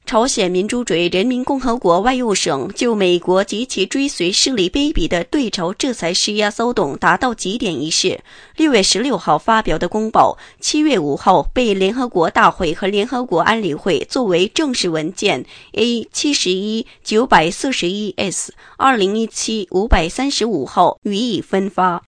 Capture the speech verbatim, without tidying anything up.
朝鲜民主主义人民共和国外务省就美国及其追随势力卑鄙的对朝制裁施压骚动达到极点一事，六月十六号发表的公报，七月五号被联合国大会和联合国安理会作为正式文件 A 七十一 九四一 S 二零一七 五三五号予以分发。